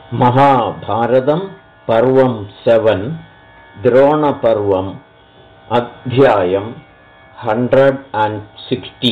महाभारतं पर्वं 7 द्रोणपर्वम् अध्यायं 160।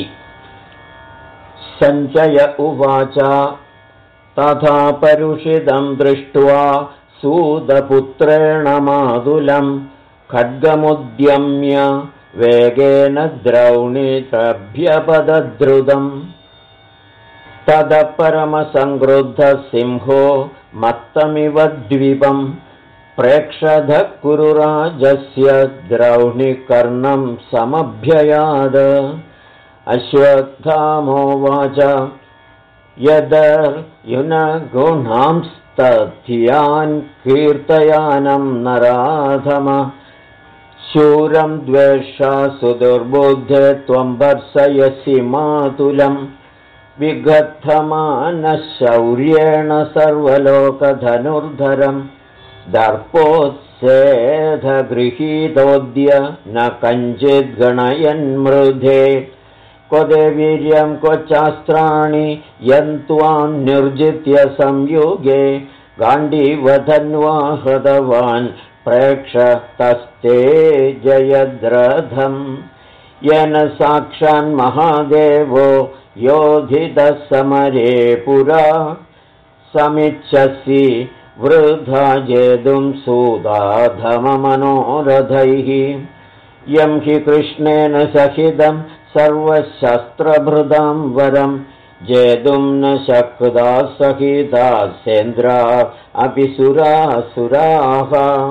सञ्जय उवाच तथा परुषितं दृष्ट्वा सूतपुत्रेण मातुलं खड्गमुद्यम्य वेगेन द्रौणीतभ्यपदद्रुतम्। ततः परमसंक्रुद्धः सिंहो मत्तमिव द्वीपं प्रेक्षधः कुरुराजस्य द्रौणिकर्णं समभ्ययाद। अश्वत्थामोवाच यदर्युनगुणांस्तथ्यान् कीर्तयानं नराधम शूरं द्वेषा सुदुर्बुद्धे त्वं भर्सयसि मातुलम्। विगद्धमानः शौर्येण सर्वलोकधनुर्धरं दर्पोत्सेधगृहीतोऽद्य न कञ्चिद्गणयन्मृधे। क्व ते वीर्यं क्व चास्त्राणि यन्त्वां निर्जित्य संयुगे गाण्डीवधन्वा हतवान् प्रेक्षतस्ते जयद्रथम्। येन साक्षान्महादेवो योधितः समरे पुरा समिच्छसि वृथा जेतुं सूदाधममनोरथैः। यं हि कृष्णेन सहितं सर्वशस्त्रभृतां वरं जेतुं न शक्ता सहिता सेन्द्रा अपि सुरासुराः।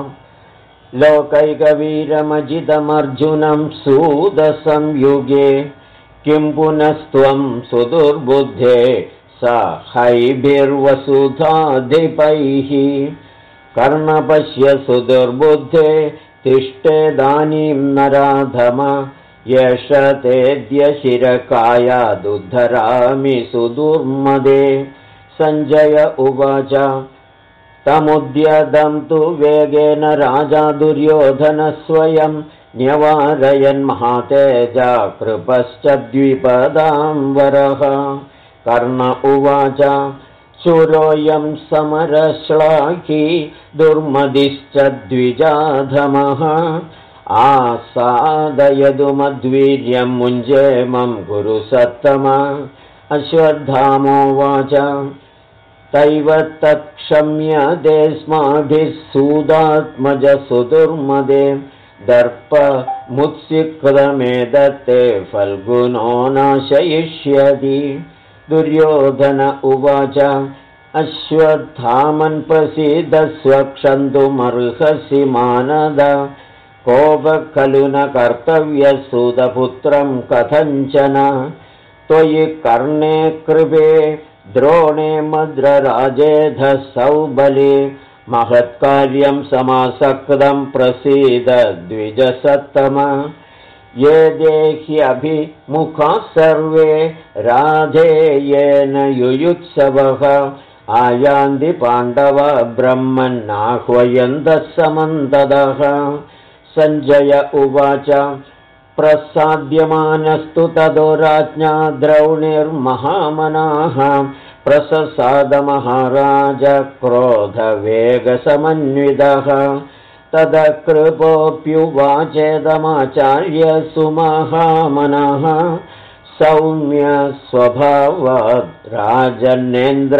लोकैकवीरमजितमर्जुनं सूदसंयुगे किं पुनस्त्वं सुदुर्बुद्धे सहैभिर्वसुधाधिपैः। कर्णपश्य सुदुर्बुद्धे तिष्ठेदानीं नराधम एष तेऽद्य शिरकायादुद्धरामि सुदुर्मदे। सञ्जय उवाच तमुद्यतं तु वेगेन राजा दुर्योधनः स्वयं न्यवारयन् महातेजा कृपश्च द्विपदाम्बरः। कर्ण उवाच शूरोऽयं समरश्लाघी दुर्मदिश्च द्विजाधमः आसादयतु मद्वीर्यं मुञ्जेमं गुरु सत्तम। अश्वत्थामोवाच तैव तत्क्षम्यते स्माभिः सूदात्मज सुदुर्मदे दर्पमुत्सिक्तमेदत्ते फल्गुनो नाशयिष्यति। दुर्योधन उवाच अश्वत्थामन् प्रसीदस्व क्षन्तुमर्हसि मानद। कोप खलु न कर्तव्यः सूतपुत्रं कथञ्चन। त्वयि कर्णे कृपे द्रोणे मद्रराजेधः सौबले महत्कार्यं समासक्तं प्रसीद द्विजसत्तम। ये देह्यभिमुखाः सर्वे राधेयेन युयुत्सवः आयान्ति पाण्डवा ब्रह्मन्नाह्वयन्तः समन्ततः। सञ्जय उवाच प्रसाद्यमानस्तु ततो राज्ञा द्रौणिर्महामनाः प्रससादमहाराज क्रोधवेगसमन्वितः। ततः कृपोऽप्युवाचेदमाचार्य सुमहामनः सौम्य स्वभावात् राजन्नेन्द्र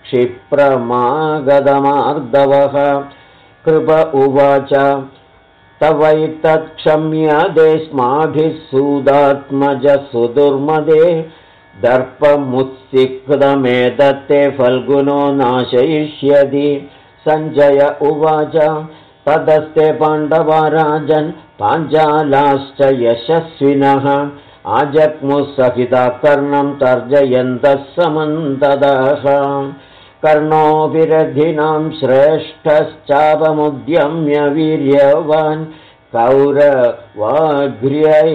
क्षिप्रमागतमार्दवः। कृप उवाच तवैतत्क्षम्यते स्माभिः सूदात्मज सुदुर्मदे दर्पमुत्सिक्तमेतत्ते फल्गुनो नाशयिष्यति। सञ्जय उवाच ततस्ते पाण्डवा राजन् पाञ्चालाश्च यशस्विनः आजग्मुः सहिता कर्णं तर्जयन्तः समन्ततः। कर्णो विरधिनां श्रेष्ठश्चापमुद्यम्य वीर्यवान् कौरवाग्र्यै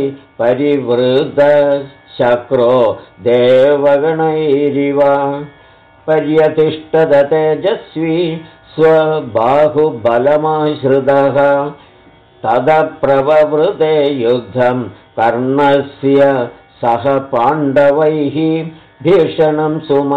परिवृतशक्रो देवगणैरिव। पर्यतिष्ठत तेजस्वी स्वबाहुबलमाश्रितः। ततः प्रववृते युद्धं कर्णस्य सह पाण्डवैः भीषणं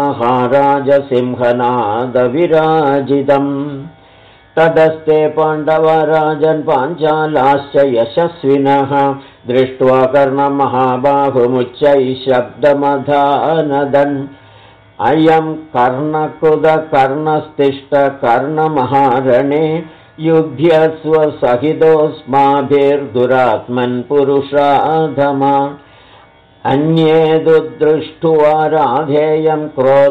सुमहाराजसिंहनादविराजितम् तदस्ते पाण्डवराजन् पाञ्चालाश्च यशस्विनः दृष्ट्वा कर्णमहाबाहुमुच्चैः शब्दमधानदन् अयं कर्णकृदकर्णस्तिष्ठ कर्णमहारणे युध्यस्व सहितोऽस्माभिर्दुरात्मन् पुरुषाधमा अन्ये दृष्ट्वा राधेयं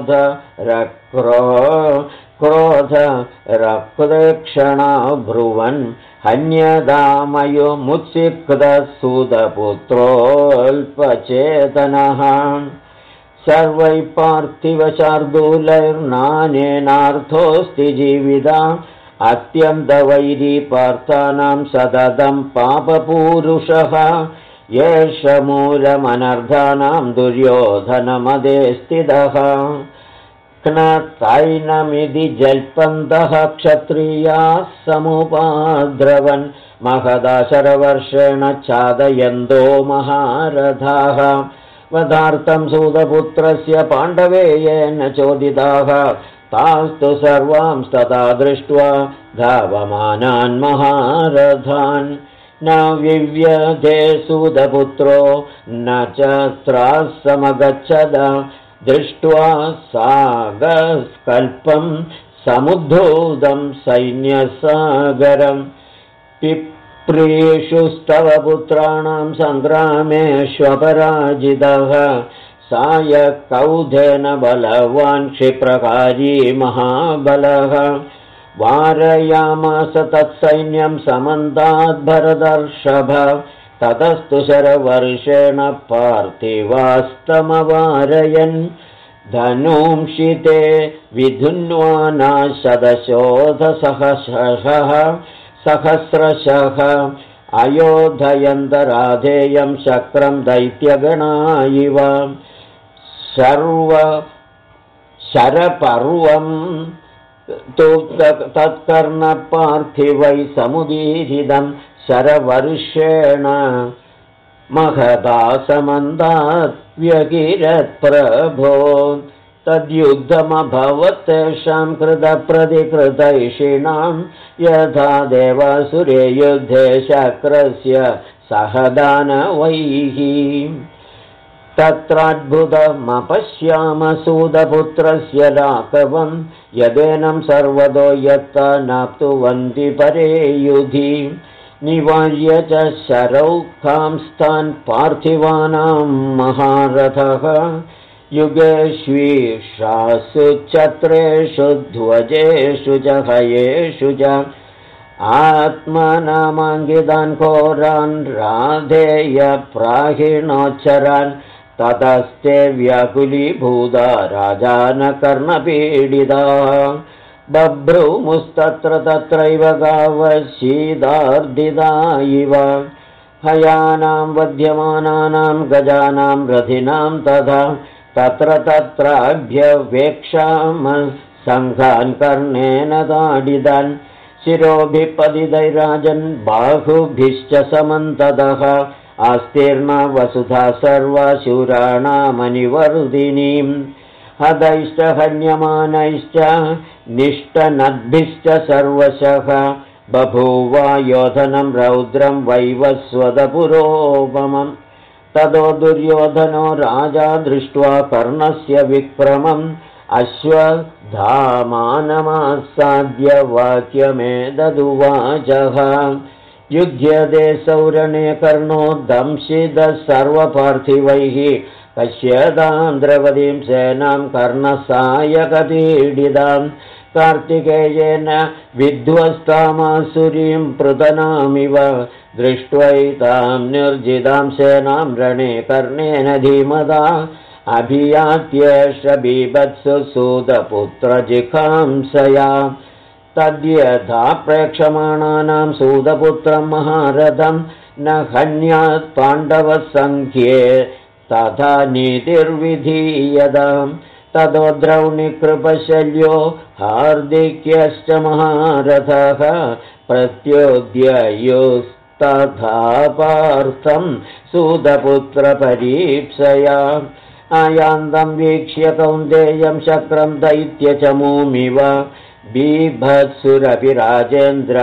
क्रोधरक्तक्षणा ब्रुवन् हन्यदामयोमुत्सिक्तसूतपुत्रोऽल्पचेतनः सर्वैः पार्थिवशार्दूलैर्नानेनार्थोऽस्ति जीविता अत्यन्तवैरी पार्थानां सततं पापपूरुषः एष मूलमनर्धानां दुर्योधनमदे स्थितः क्नतैनमिति जल्पन्तः क्षत्रियाः समुपाद्रवन् महदाशरवर्षेण चादयन्तो महारथाः वधार्थं सूतपुत्रस्य पाण्डवेयेन चोदिताः तास्तु सर्वांस्तथा दृष्ट्वा धावमानान् महारथान् न विव्यधे सूतपुत्रो न च त्रासमगच्छद दृष्ट्वा सागस्कल्पं समुद्धूतं सैन्यसागरम् प्रियेषु स्तव पुत्राणां सङ्ग्रामेष्वपराजितः सायकौधेन बलवान् क्षिप्रकारी महाबलः वारयामास तत्सैन्यं समन्ताद् भरतर्षभ ततस्तु शरवर्षेण पार्थिवास्तमवारयन् धनुंशिते विधुन्वाना सहस्रशः अयोधयन्तराधेयं शक्रं दैत्यगणा इव शरपर्वं तु तत्कर्णपार्थिवै समुदीरितं शरवर्षेण महदा समन्तात् व्यगिरत्प्रभो तद्युद्धमभवत् तेषां कृतप्रतिकृतैषिणां यथा देवासुरे युद्धे शक्रस्य सहदानवैः तत्राद्भुतमपश्याम सूतपुत्रस्य राघवं यदेनं सर्वतो यत्ता नाप्तुवन्ति परे युधि निवार्य च शरौखांस्तान् पार्थिवानां महारथः युगेष्वीषासु छत्रेषु ध्वजेषु च हयेषु च आत्मनामाङ्गितान् घोरान् राधेय प्राहिणोच्चरान् ततस्ते व्याकुलीभूता राजानकर्णपीडिता बभ्रूमुस्तत्र तत्रैव गावशीदार्दिता इव हयानां वध्यमानानां गजानां रथिनां तथा तत्र तत्राभ्यवेक्षाम सङ्घान् कर्णेन ताडितान् शिरोभिः पतितैराजन् बाहुभिश्च समन्ततः आस्तीर्णा वसुधा सर्वा शूराणामनिवर्धिनीम् हदैश्च हन्यमानैश्च निष्टनद्भिश्च सर्वशः बभूवा योधनं रौद्रं वैवस्वतपुरोपमम् ततो दुर्योधनो राजा दृष्ट्वा कर्णस्य विक्रमम् अश्वत्थामानमासाद्य वाक्यमेतदुवाचः युध्यते सौरणे कर्णो दंशितः सर्वपार्थिवैः पश्यतां द्रौपदीं सेनां कर्णसायकपीडितां कार्तिकेयेन विध्वस्तामासुरीं पृतनामिव दृष्ट्वैतां निर्जितां सेनां रणे कर्णेन धीमता अभियात्येष बीभत्सु सूतपुत्रजिघांसया तद्यथा प्रेक्षमाणानां सूतपुत्रं महारथं न हन्यात् पाण्डवसङ्ख्ये तथा नीतिर्विधीयताम् ततो द्रौणिकृपशल्यो हार्दिक्यश्च महारथः प्रत्योद्ययुस्तथा पार्थं सूतपुत्रपरीप्सया आयान्तं वीक्ष्य कौन्तेयं शक्रं दैत्यचमूमिव बीभत्सुरपि राजेन्द्र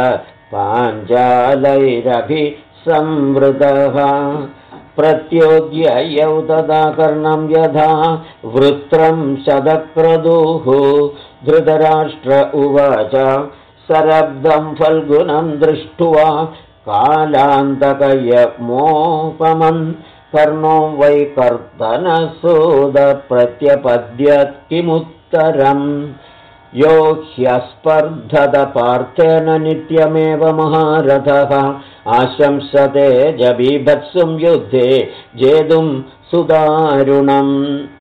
पाञ्चालैरभिसंवृतः प्रत्योद्ययौ तदा कर्णं यथा वृत्रं शतक्रदुः धृतराष्ट्र उवाच सरब्धं फल्गुनं दृष्ट्वा कालान्तकयमोपमन् कर्णो वै कर्दनसूदप्रत्यपद्यत् किमुत्तरम् यो ह्यस्पर्धत पार्थेन नित्यमेव महारथः आशंसते जबीभत्सुं युद्धे जेतुं सुदारुणम्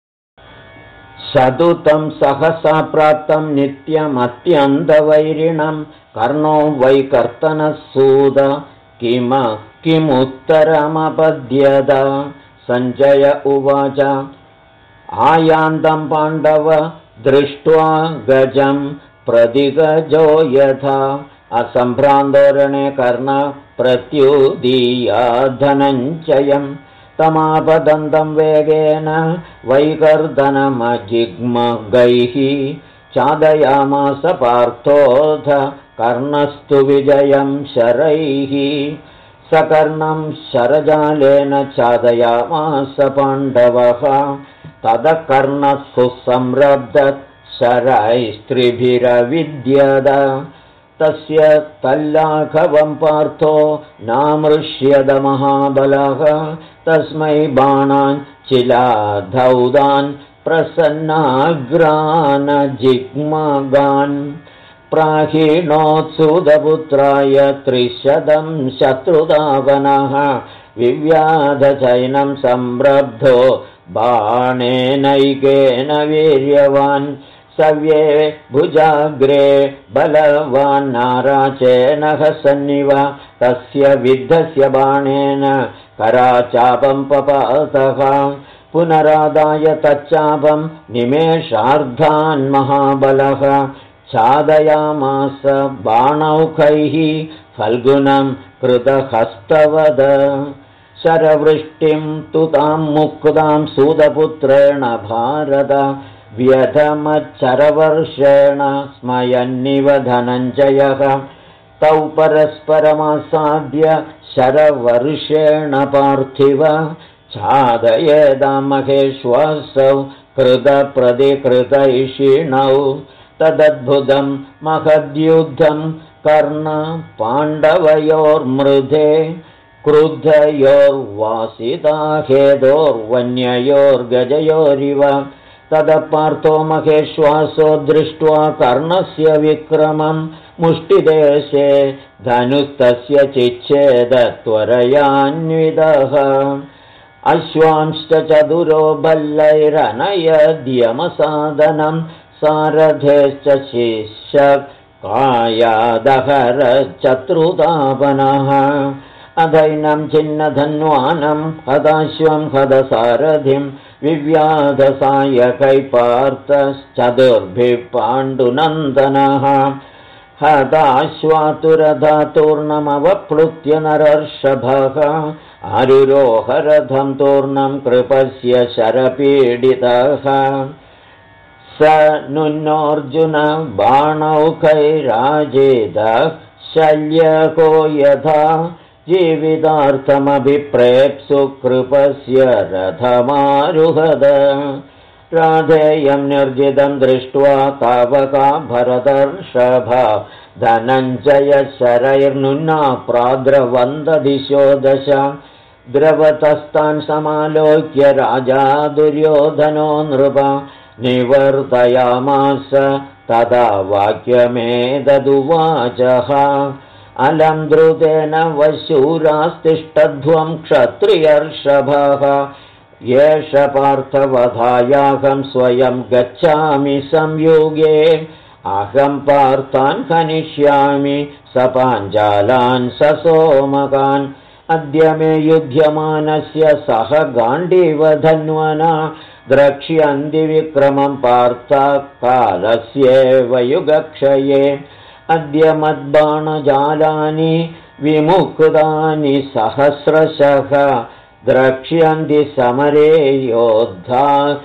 सदुतं सहसा प्राप्तं नित्यमत्यन्तवैरिणं कर्णो वै कर्तनसूद किमुत्तरमपद्यत सञ्जय उवाच आयान्तं पाण्डव दृष्ट्वा गजं प्रतिगजो यथा असम्भ्रान्तोरणे कर्ण प्रत्युदीया धनञ्जयं तमापदन्तं वेगेन वैकर्दनमजिग्मगैः चादयामास पार्थोऽथ कर्णस्तु विजयं शरैः सकर्णं शरजालेन चादयामास पाण्डवः ततः कर्णः सुसंरब्धः शरैस्त्रिभिरविद्यत तस्य तल्लाघवं पार्थो नामृष्यद महाबलः तस्मै बाणान् चिलाधौदान् प्रसन्नाग्रान् जिग्मगान् प्राहीणोत्सुदपुत्राय 300 शत्रुदावनः विव्याधचैनं संरब्धो बाणेनैकेन वीर्यवान् सव्ये भुजाग्रे बलवान् नाराचेनः सन्निव तस्य विद्धस्य बाणेन कराचापं पपातः पुनरादाय तच्चापं निमेषार्धान् महाबलः छादयामास बाणौखैः फल्गुनं कृतहस्तवद शरवृष्टिं तु तां मुक्तां सूतपुत्रेण भारत व्यधमच्चरवर्षेण स्मयन्निव धनञ्जयः तौ परस्परमासाद्य शरवर्षेण पार्थिव छादयेदां महेश्वासौ कृतप्रतिकृतैषिणौ तदद्भुतं महद्युद्धं कर्ण पाण्डवयोर्मृधे क्रुद्धयोर्वासिताहेदोर्वन्ययोर्गजयोरिव ततः पार्थो महेश्वासो दृष्ट्वा कर्णस्य विक्रमं मुष्टिदेशे धनुस्तस्य चिच्छेद त्वरयान्वितः अश्वांश्च चतुरो भल्लैरनयद्यमसादनं सारथेश्च शिष्यकायादहरचतुर्तापनः अधैनं छिन्नधन्वानं हताश्वं हतसारथिं विव्याधसायकै पार्थश्चतुर्भिः पाण्डुनन्दनः हताश्वातुरधातूर्णमवप्लुत्य नरर्षभः आरुरोहरथं तूर्णं कृपस्य शरपीडितः स नुन्नोऽर्जुन बाणौखैराजेदः शल्यको यथा जीवितार्थमभिप्रेप्सु कृपस्य रथमारुहद राधेयं निर्जितं दृष्ट्वा तावका भरतर्षभ धनञ्जय शरैर्नुना प्राद्रवन्ददिशो दश द्रवतस्तान् समालोक्य राजा दुर्योधनो नृप निवर्तयामास तदा वाक्यमेतदुवाचः अलं द्रुतेन वशूरास्तिष्ठध्वं क्षत्रियर्षभः येष पार्थवधायाहं स्वयं गच्छामि संयुगे अहं पार्थान् खनिष्यामि स पाञ्चालान् स सोमकान् अद्य मे युध्यमानस्य सह गाण्डीवधन्वना द्रक्ष्यन्ति विक्रमं पार्थ कालस्येव युगक्षये अद्य मद्बाणजालानि विमुक्तानि सहस्रशः द्रक्ष्यन्ति समरे योद्धा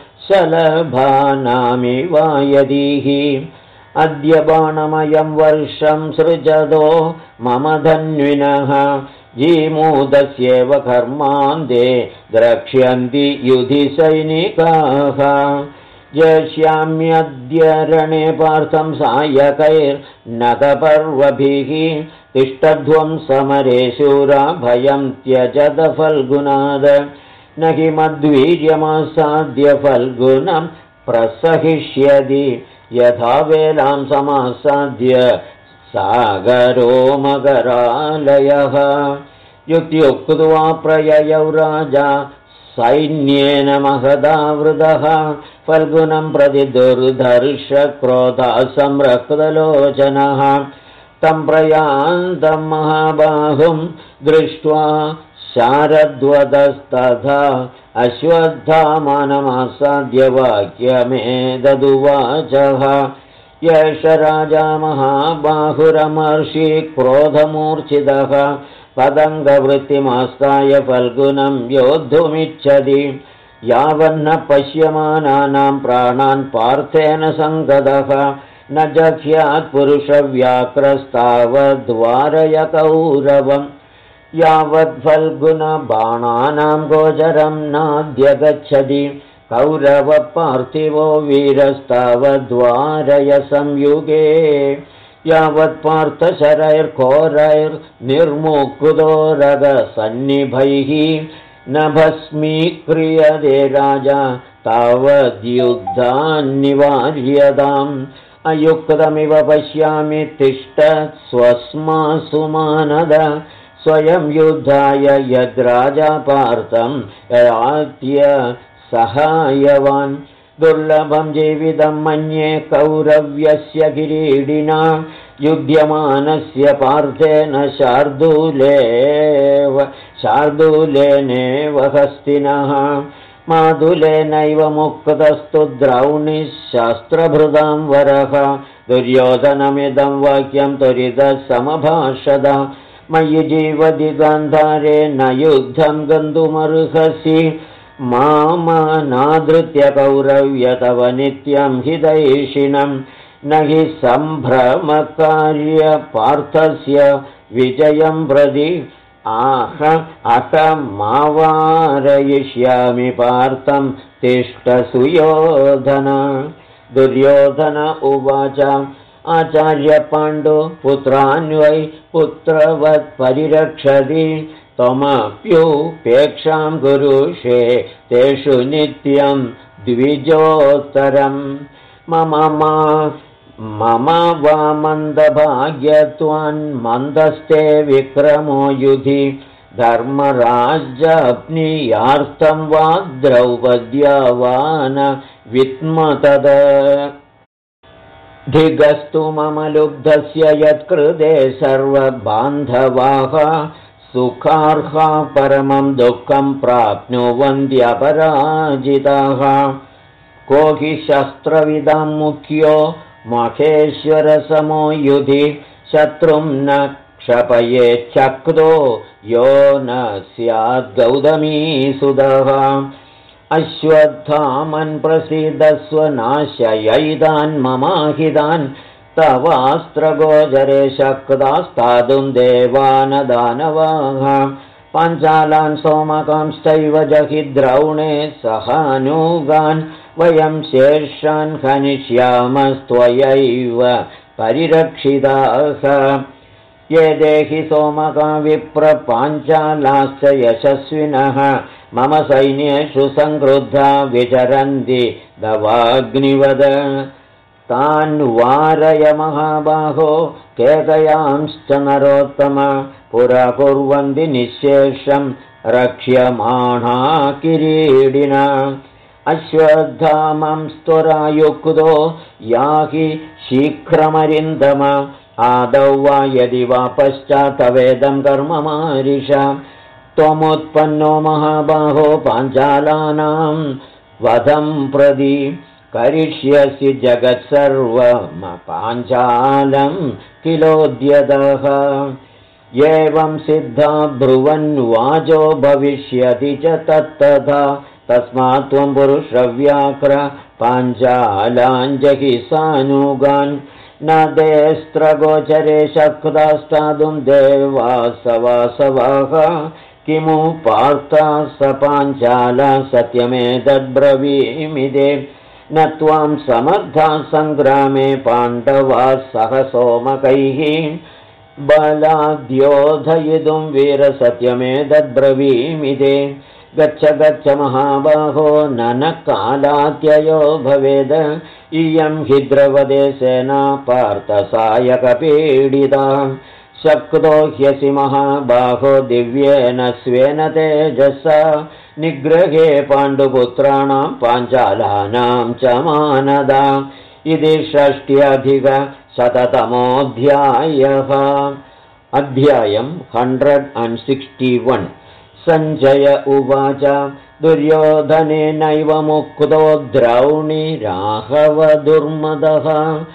शलभानामिव यदिः अद्य बाणमयं वर्षं सृजतो मम धन्विनः जीमूतस्येव कर्मान्ते द्रक्ष्यन्ति युधि सैनिकाः जयिष्याम्यद्य रणे पार्थं सायकैर्नतपर्वभिः तिष्ठध्वं समरे शूरा भयं त्यजत फल्गुनाद न हि मद्वीर्यमासाद्य फल्गुनं प्रसहिष्यति यथा वेलां समासाद्य सागरो मकरालयः युक्त्युक्त्वा प्रययौ राजा सैन्येन महदावृतः फल्गुनं प्रति दुर्धर्षक्रोधः संरक्तलोचनः तं प्रयान्तं महाबाहुं दृष्ट्वा शारद्वदस्तथा अश्वत्थामानमासाद्य वाक्यमेतदुवाचः यश राजा महाबाहुरमर्षि क्रोधमूर्छितः पतङ्गवृत्तिमास्ताय फल्गुनं योद्धुमिच्छति यावन्न पश्यमानानां प्राणान् पार्थेन सङ्गतः न जह्यात् पुरुषव्याक्रस्तावद्वारय कौरवम् यावत् फल्गुनबाणानां गोचरं नाद्य गच्छति कौरवपार्थिवो वीरस्तावद्वारय संयुगे यावत् पार्थशरैर्घोरैर्निर्मुक्तो रगसन्निभैः न भस्मीक्रियते राजा तावद्युद्धान्निवार्यताम् अयुक्तमिव पश्यामि तिष्ठ स्वस्मासु मानद स्वयं युद्धाय यद्राजा पार्थं यात्य सहायवान् दुर्लभं जीवितं मन्ये कौरव्यस्य किरीटिना युध्यमानस्य पार्थेन शार्दूलेनेव हस्तिनः मातुलेनैव मुक्तस्तु द्रौणिः शास्त्रभृतां वरः दुर्योधनमिदं वाक्यं त्वरितः समभाषद मयि जीवति गान्धारे न युद्धं गन्तुमर्हसि मामनादृत्य कौरव्य तव नित्यं हितैषिणं न हि सम्भ्रमकार्य पार्थस्य विजयं प्रति अहमावारयिष्यामि पार्थं तिष्ठ सुयोधन दुर्योधन उवाच आचार्य पाण्डु पुत्रान्वै पुत्रवत् परिरक्षति त्वमप्युपेक्षां कुरुषे तेषु नित्यं द्विजोत्तरम् मम वा मन्दभाग्यत्वान्मन्दस्ते विक्रमो युधि धर्मराज्याप्नियार्थं वा द्रौपद्या वा न विद्मतद धिगस्तु मम लुब्धस्य यत्कृते सर्वबान्धवाः सुखार्हा परमं दुःखं प्राप्नुवन्त्यपराजिताः को हि शस्त्रविदां मुख्यो महेश्वरसमो युधि शत्रुं न क्षपयेच्छक्तो यो न स्यात् गौतमीसुतः अश्वत्थामन् प्रसीदस्व नाशयैतान् ममाहितान् तवास्त्रगोचरे शक्तास्तातुं देवानदानवाः पाञ्चालान् सोमकांश्चैव जहि द्रौणे सहानुगान् वयं शेषान् हनिष्यामस्त्वयैव परिरक्षिताः ये देहि सोमका विप्रपाञ्चालाश्च यशस्विनः मम सैन्येषु संक्रुद्धा विचरन्ति दवाग्निवद तान् वारय महाबाहो केकयांश्च नरोत्तम पुरा कुर्वन्ति निःशेषं रक्ष्यमाणा किरीडिना अश्वत्थामं स्तुरायुक्तो याहि शीघ्रमरिन्दम आदौ वा यदि वा पश्चात्तवेदं कर्ममारिषा त्वमुत्पन्नो महाबाहो पाञ्चालानां वधं प्रति करिष्यसि जगत्सर्वं पाञ्चालं किलोद्यतः एवं सिद्धा ब्रुवन्वाजो भविष्यति च तत्तथा तस्मात् त्वं पुरुषव्याघ्र पाञ्चालाञ्जहि सानुगान् न देस्त्रगोचरे शक्तास्तादुं देवासवासवाः किमु पार्था स पाञ्चाला सत्यमेतद्ब्रवीमिदे न त्वां समर्था सङ्ग्रामे पाण्डवाः सह सोमकैः बलाद्योधयितुं वीरसत्यमेतद्ब्रवीमिदे गच्छ गच्छ महाबाहो ननकालात्ययो भवेद इयं हि द्रवदे सेना पार्थसायकपीडिता शक्तो ह्यसि महाबाहो दिव्येन स्वेन तेजसा निग्रहे पाण्डुपुत्राणां पाञ्चालानां च मानदा इति 60-शततमोऽध्यायः अध्यायं 161 सञ्जय उवाच दुर्योधनेनैव मुक्तो द्रौणिराघवदुर्मदः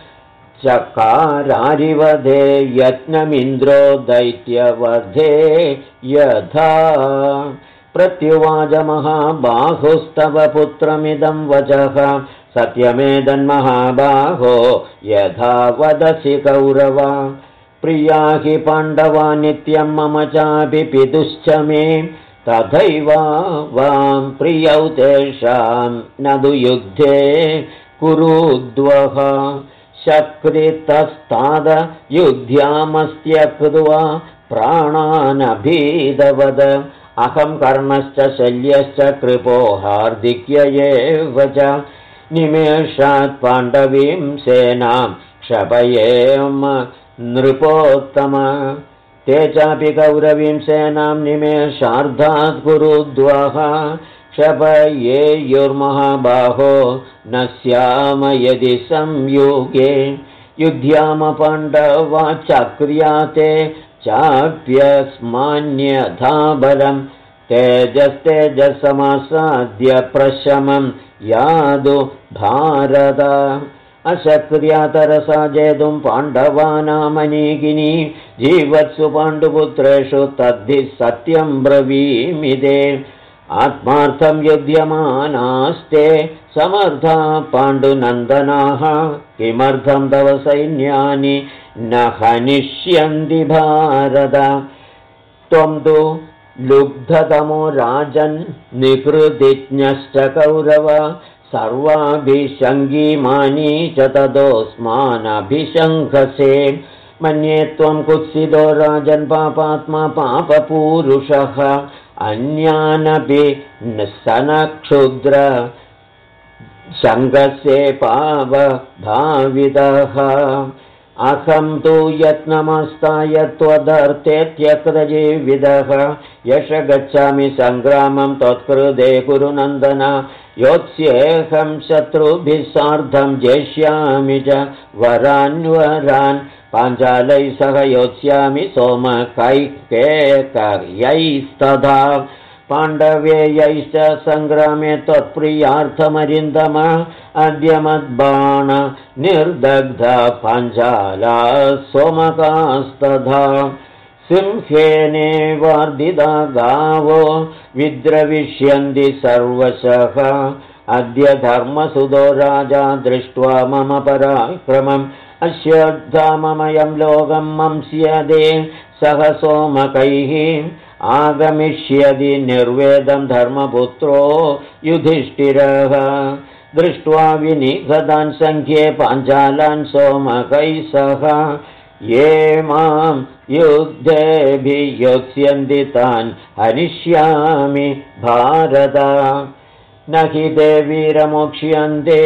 चकारारिवधे यत्नमिन्द्रो दैत्यवधे यथा प्रत्युवाच महाबाहुस्तव पुत्रमिदं वचः सत्यमेतन्महाबाहो यथा वदसि कौरव प्रिया हि पाण्डवा नित्यं मम चापि पितुश्च मे तथैव वां प्रियौ तेषां न तु युद्धे कुरुद्वः शक्तितस्ताद युध्यामस्त्यक्त्वा प्राणानभीदवद अहं कर्णश्च शल्यश्च कृपो हार्दिक्य एव च निमेषात् पाण्डवीं सेनां क्षपयेम नृपोत्तम ते चापि कौरवीं सेनां निमेषार्धात् कुरुद्वः क्षपयेयुर्महाबाहो न स्याम यदि संयुगे युध्याम पाण्डवा चक्रियाते चाप्यस्मान्यथा बलं तेजस्तेजसमासाद्य प्रशमं यादु भारत अशक्रियातरसा जेतुं पाण्डवानामनीकिनी जीवत्सु पाण्डुपुत्रेषु तद्धि सत्यं ब्रवीमिदे आत्मार्थं युध्यमानास्ते समर्था पाण्डुनन्दनाः किमर्थं तव सैन्यानि न हनिष्यन्ति भारत त्वं तु लुब्धतमो राजन् निकृतिज्ञश्च कौरव सर्वाभिशङ्गीमानी च ततोऽस्मानभिशङ्कसे मन्ये त्वं कुत्सितो राजन् पापात्मा पापपूरुषः अन्यानपि सनक्षुद्र शङ्कसे पावभावितः अहं तु यत्नमस्ताय त्वदर्थे त्यक्तजीवितः यश गच्छामि सङ्ग्रामं त्वत्कृते कुरु नन्दन योत्स्येऽहं शत्रुभिः सार्धं जेष्यामि च वरान्वरान् पाञ्चालैः सह योत्स्यामि सोमकैकेकयैस्तथा पाण्डवेयैश्च सङ्ग्रामे त्वत्प्रियार्थमरिन्दम अद्य मद्बाण निर्दग्ध पाञ्चाला सोमकास्तथा सिंहेनेवार्दिता गावो विद्रविष्यन्ति सर्वशः अद्य धर्मसुतो राजा दृष्ट्वा मम पराक्रमम् अश्वत्थाममयं लोकं मंस्यते सह सोमकैः आगमिष्यति निर्वेदं धर्मपुत्रो युधिष्ठिरः दृष्ट्वा विनिहतान् संख्ये पाञ्चालान् सोमकैः सह ये मां युद्धेऽभियोत्स्यन्ति तान् हनिष्यामि भारत न हि ते वीरमोक्ष्यन्ते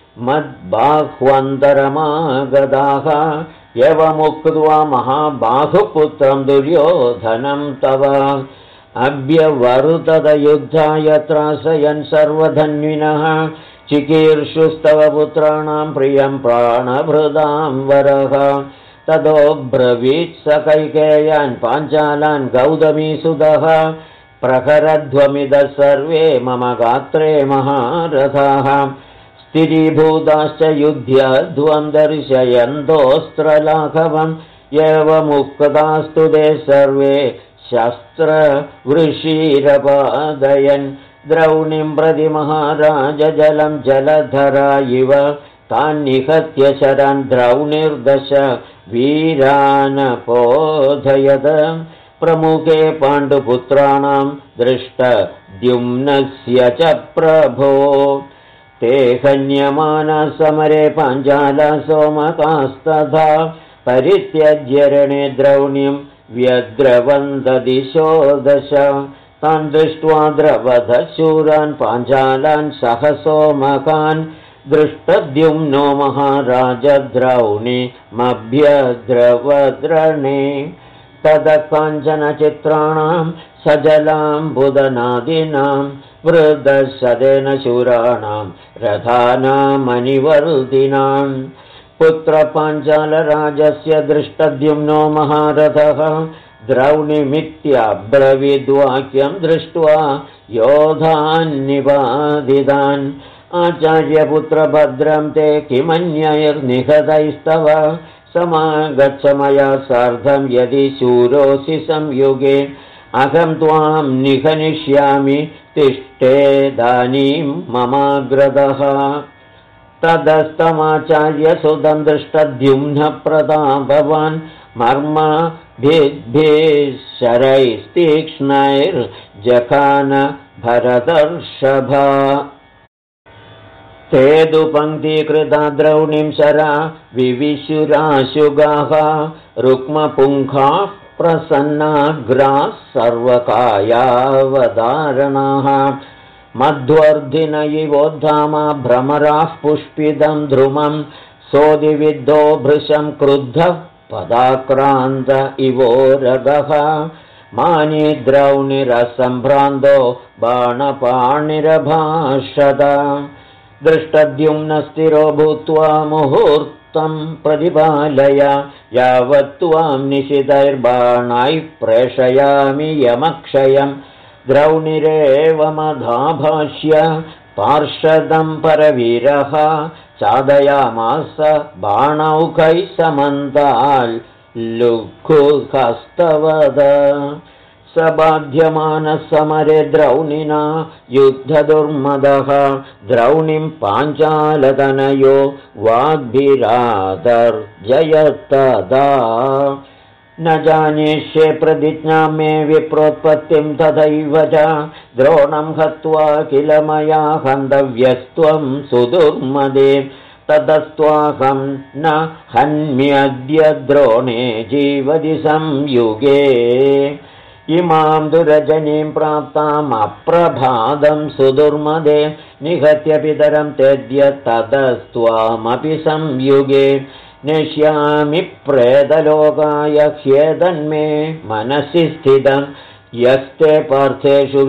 मद्बाह्वन्तरमागताः एवमुक्त्वा महाबाहुपुत्रं दुर्योधनं तव अभ्यवरुतयुद्धाय त्रासयन् सर्वधन्विनः चिकीर्षुस्तव पुत्राणां प्रियं प्राणभृदां वरः ततो ब्रवीत् स कैकेयान् पाञ्चालान् गौतमीसुतः प्रहरध्वमिदः सर्वे मम गात्रे महारथाः स्थिरीभूताश्च युध्यध्वं दर्शयन्तोऽस्त्रलाघवं एवमुक्तास्तु ते सर्वे शस्त्रवृषीरपादयन् द्रौणीं प्रति महाराज जलं जलधरा इव तान्निहत्य शरान् द्रौणिर्दश वीरानपोधयद प्रमुखे पाण्डुपुत्राणां दृष्टद्युम्नस्य च प्रभो ते हन्यमानः समरे पाञ्चालसोमकास्तथा परित्यज्य रणे द्रौणीं व्यग्रवन्ददिशो दश तान् दृष्ट्वा द्रवधशूरान् पाञ्चालान् सहसोमकान् दृष्टद्युम्नो महाराज द्रौणीमभ्यद्रवद्रणे ततः काञ्चनचित्राणां सजलाम्बुदनादीनां वृद्धशतेन शूराणां रथानामनिवर्तिनां पुत्रपाञ्चालराजस्य दृष्टद्युम्नो महारथः द्रौणीमित्यब्रवीद्वाक्यं दृष्ट्वा योधान्निपादितान् आचार्यपुत्रभद्रं ते किमन्यैर्निहतैस्तव समागच्छ मया सार्धं यदि शूरोऽसि संयुगे अहं त्वां निहनिष्यामि तिष्ठेदानीं ममाग्रदः तदस्तमाचार्यसुतं दृष्टद्युम्नः प्रतापवान् मर्मभिद्भिः शरैस्तीक्ष्णैर्जखान भरतर्षभा ते तु पङ्क्तीकृता द्रौणीं शरा विविशुराशुगाः रुक्मपुङ्खाः प्रसन्नाग्राः सर्वकायावधारणाः मध्वर्धिन इवोद्धामा भ्रमराः पुष्पितं ध्रुमं सोदिविद्धो भृशं क्रुद्धः पदाक्रान्त इवोरगः मानी द्रौणिरसम्भ्रान्तो बाणपाणिरभाषत दृष्टद्युम्नस्थिरो भूत्वा मुहूर्तं प्रतिपालय यावत् त्वां निशितैर्बाणैः प्रेषयामि यमक्षयं द्रौणिरेवमधाभाष्य पार्षदं परवीरः चादयामास बाणौखैः समन्ताल् लुक्खुहस्तवद सबाध्यमानः समरे द्रौणिना युद्धदुर्मदः द्रौणीं पाञ्चालतनयो वाग्भिरादर्जयत्तदा न जानीष्ये प्रतिज्ञां मे विप्रोत्पत्तिं तथैव च द्रोणं हत्वा किल मया हन्तव्यस्त्वं सुदुर्मदे ततस्त्वाहं न हन्म्यद्य द्रोणे जीवति संयुगे इमां दुरजनीं प्राप्तामप्रभादं सुदुर्मदे निहत्य पितरं त्यज्य ततस्त्वामपि संयुगे नेष्यामि प्रेतलोकाय ह्येतन्मे मनसि स्थितं यस्ते पार्थेषु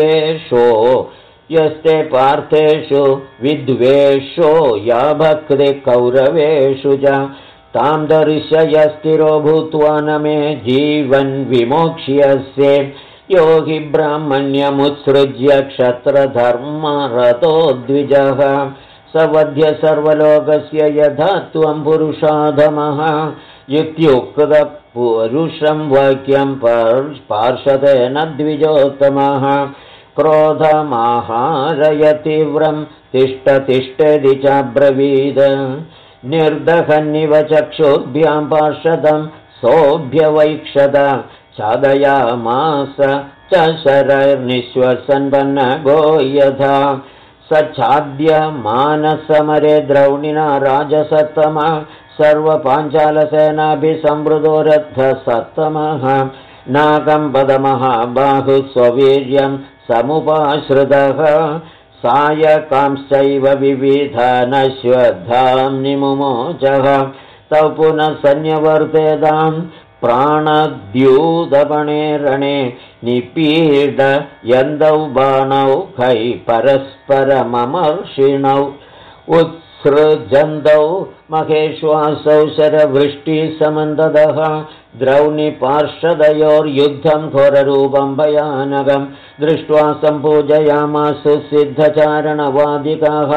विद्वेषो या भक्तिः कौरवेषु च तां दर्शय स्थिरो भूत्वा न मे जीवन् विमोक्ष्यसे यो हि ब्राह्मण्यमुत्सृज्य क्षत्रधर्मरतो द्विजः सवध्य सर्वलोकस्य यथा त्वं पुरुषाधमः इत्युक्तपुरुषं वाक्यं पार्षदेन द्विजोत्तमः क्रोधमाहारय तीव्रं तिष्ठतिष्ठेति चाब्रवीद निर्दहन्निव चक्षुर्भ्यां पार्षदं सोऽभ्यवैक्षत चादयामास च शरैर्निश्वसन् वन्नगो यथा सच्छाद्य मानसमरे द्रौणिना राजसत्तमः सर्वपाञ्चालसेनाभिसंवृतो रथसत्तमः नागम्बदमहाबाहुः स्ववीर्यं समुपाश्रितः सायकांश्चैव विविधानश्वद्धां निमुमोचः तौ पुनः सन्यवर्तेतां प्राणद्यूतपणे रणे निपीडयन्तौ बाणौ कै परस्परममर्षिणौ उत्सृजन्तौ महेश्वासौ शरवृष्टिसमन्दतः द्रौणिपार्षदयोर्युद्धं घोररूपं भयानकं दृष्ट्वा सम्पूजयामासु सिद्धचारणवादिकाः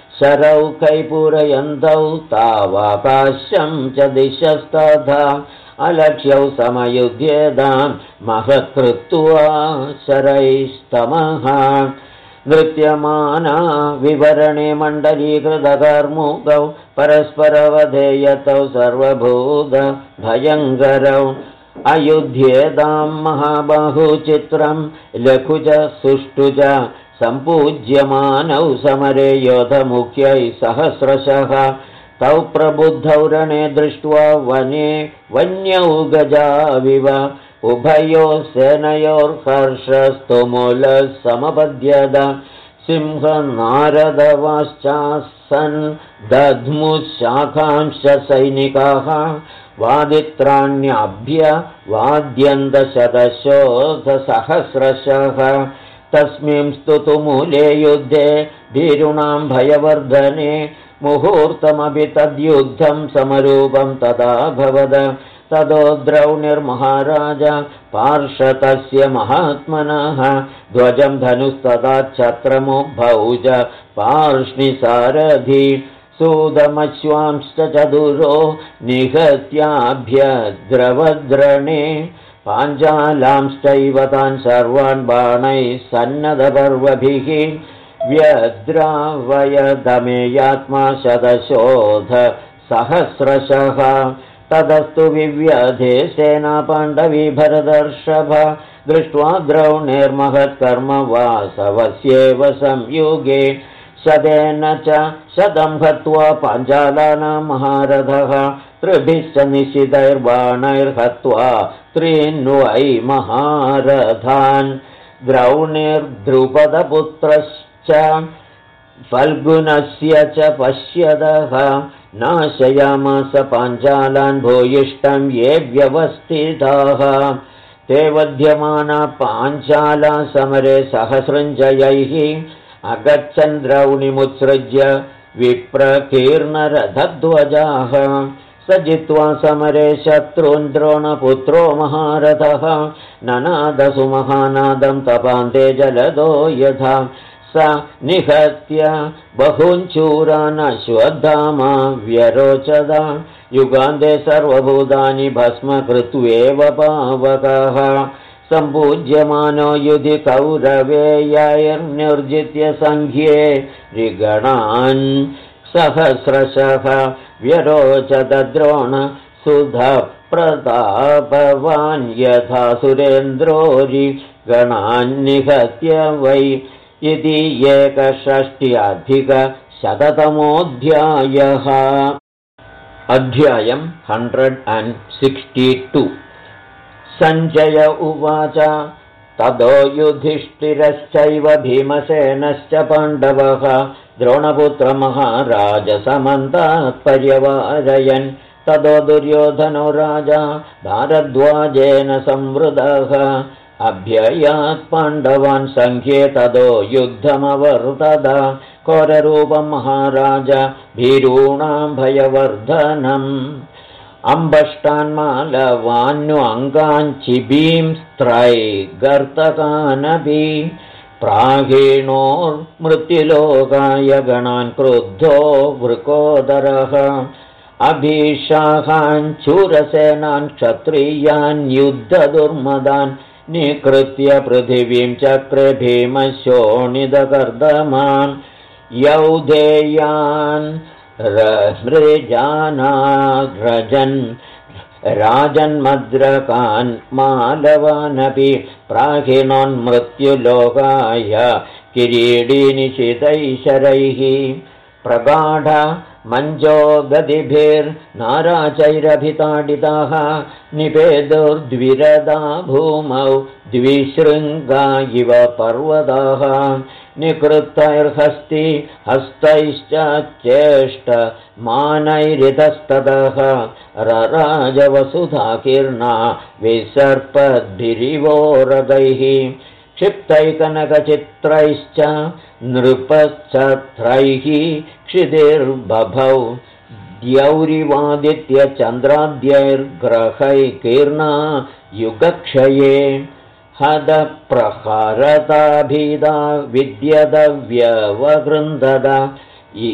शरौ कैपूरयन्तौ तावाकाशं च दिशस्तथा अलक्ष्यौ समयुध्येदां महत्कृत्वा शरैस्तमः नृत्यमाना विवरणे मण्डलीकृतकर्मुकौ परस्परवधेयतौ सर्वभूतभयङ्करौ अयुध्येदां महाबाहुचित्रं लघु च सुष्ठु च सम्पूज्यमानौ समरे योधमुख्यै सहस्रशः तौ प्रबुद्धौ रणे दृष्ट्वा वने वन्यौ गजाविव उभयोः सेनयोर्हर्षस्तुमुलः समपद्यत सिंहनारदवाश्चासन् दध्मुशाखांश्च सैनिकाः वादित्राण्यभ्य वाद्यन्तशतशोधसहस्रशः तस्मिंस्तु तुमुले युद्धे भीरुणां भयवर्धने मुहूर्तमपि तद्युद्धं समरूपं तदा भवद ततो द्रौणिर्महाराज पार्षतस्य महात्मनः ध्वजं धनुस्तदा छत्रमुभौ च पार्ष्णिसारथि सूदमश्वांश्च चतुरो निहत्याभ्यद्रवद्रणे पाञ्चालांश्चैव तान् सर्वान् बाणैः सन्नदपर्वभिः व्यद्रावयदमेयात्मा शतशोध सहस्रशः ततस्तु विव्यधे सेना पाण्डवी भरतर्षभ दृष्ट्वा द्रौणेर्महत्कर्म वासवस्येव संयुगे शतेन च शतं हत्वा पाञ्चालानां महारथः त्रिभिश्च निशितैर्बाणैर्हत्वा त्रीन्वै महारथान् द्रौणिर्द्रुपदपुत्रश्च फल्गुनस्य च पश्यतः नाशयामास पाञ्चालान् भूयिष्ठं ये व्यवस्थिताः ते वध्यमाना पाञ्चाला समरे सहस्रञ्जयैः अगच्छन् द्रौणिमुत्सृज्य विप्रकीर्णरथध्वजाः स जित्वा समरे शत्रून् द्रोणपुत्रो महारथः ननादसु महानादं तपान्ते जलदो यथा स निहत्य बहूञ्चूरान् अश्वत्थामा व्यरोचद युगान्ते सर्वभूतानि भस्मकृत्वेव पावकः सम्पूज्यमानो युधि कौरवेयैर्निर्जित्य सङ्ख्ये ऋगणान् सहस्रशः व्यरोचद द्रोण सुधप्रतापवान् यथा सुरेन्द्रोरि गणान्निहत्य वै इति 165 अध्यायम् 162 सञ्जय उवाच ततो युधिष्ठिरश्चैव भीमसेनश्च पाण्डवः द्रोणपुत्रमहाराजसमन्तात् पर्यवारयन् ततो दुर्योधनो राजा भारद्वाजेन संवृतः अभ्ययात् पाण्डवान् सङ्ख्ये ततो युद्धमवर्तत घोररूपं महाराज भीरूणां भयवर्धनम् अम्बष्टान्मालवान्वाङ्गाञ्चिभींस्त्रैगर्तकानपि प्राहीणोर्मृत्युलोकाय गणान् क्रुद्धो वृकोदरः अभीशाखाञ्चूरसेनान् क्षत्रियान् युद्धदुर्मदान् निकृत्य पृथिवीं चक्रे भीमशोणितकर्दमान् यौधेयान् हृजानाग्रजन् राजन्मद्रकान् मालवानपि प्राहिणोन्मृत्युलोकाय किरीडीनिशितैशरैः प्रगाढ मञ्जो गदिभिर्नाराचैरभिताडिताः निपेदुर्द्विरदा भूमौ द्विशृङ्गा इव पर्वताः निकृतैर्हस्ति हस्तैश्च चेष्टमानैरितस्ततः रराजवसुधाकीर्णा विसर्पद्भिरिवोरगैः क्षिप्तैकनकचित्रैश्च नृपश्चत्रैः क्षितिर्बभौ द्यौरिवादित्यचन्द्राद्यैर्ग्रहैकीर्णा युगक्षये हदप्रहरताभीदा विद्यदव्यवगृन्दद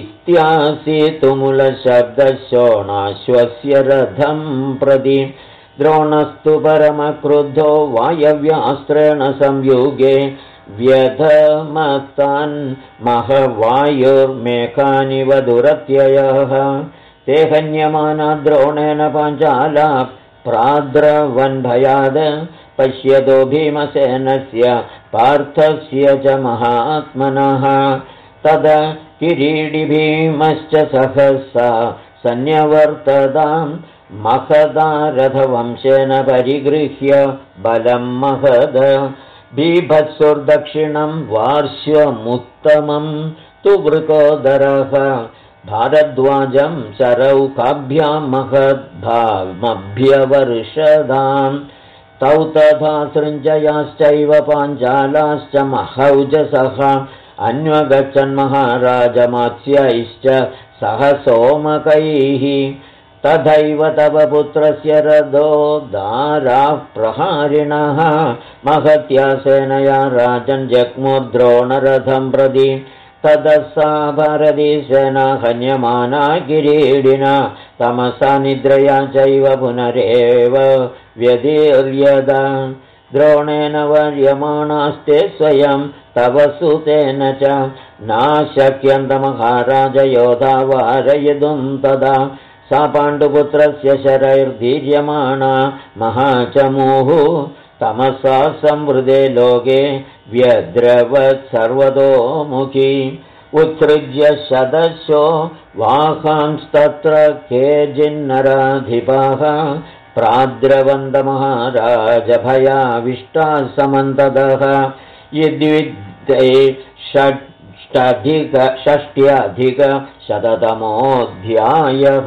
इत्यासीतुमुलशब्दशोणाश्वस्य रथं प्रति द्रोणस्तु परमक्रुद्धो वायव्यास्त्रेण संयुगे व्यधमतान् महवायुर्मेघानिव दुरत्ययः ते हन्यमाना द्रोणेन पाञ्चाला प्राद्रवन्भयाद पश्यतो भीमसेनस्य पार्थस्य च महात्मनः तद किरीटिभीमश्च सहसा सन्न्यवर्ततां महदा रथवंशेन परिगृह्य बलं महद बीभत्सुर्दक्षिणं वार्ष्वमुत्तमं तु वृकोदरः भारद्वाजं शरौकाभ्यां महद्भामभ्यवर्षदाम् तौ तथा सृञ्जयाश्चैव पाञ्चालाश्च महौजसः अन्वगच्छन्महाराजमात्स्यैश्च सह सोमकैः तथैव तव पुत्रस्य रथो दाराः प्रहारिणः महत्या सेनया राजन् जग्मुर्द्रोणरथं प्रति ततः सा भारती सेना हन्यमाना किरीटिना तमसा निद्रया चैव पुनरेव व्यदीर्यत द्रोणेन वर्यमाणास्ते स्वयं तव सुतेन च नाशक्यन्तमहाराजयोधा वारयितुं तदा सा पाण्डुपुत्रस्य शरैर्दीर्यमाणा महाचमूः तमसा संवृते लोके व्यद्रवत् सर्वतोमुखी उत्सृज्य शतशो वाहांस्तत्र केचिन्नराधिपाः प्राद्रवन्तमहाराजभयाविष्टाः समन्ततः यद्विद्ये षष्ट्यधिकशततमोऽध्यायः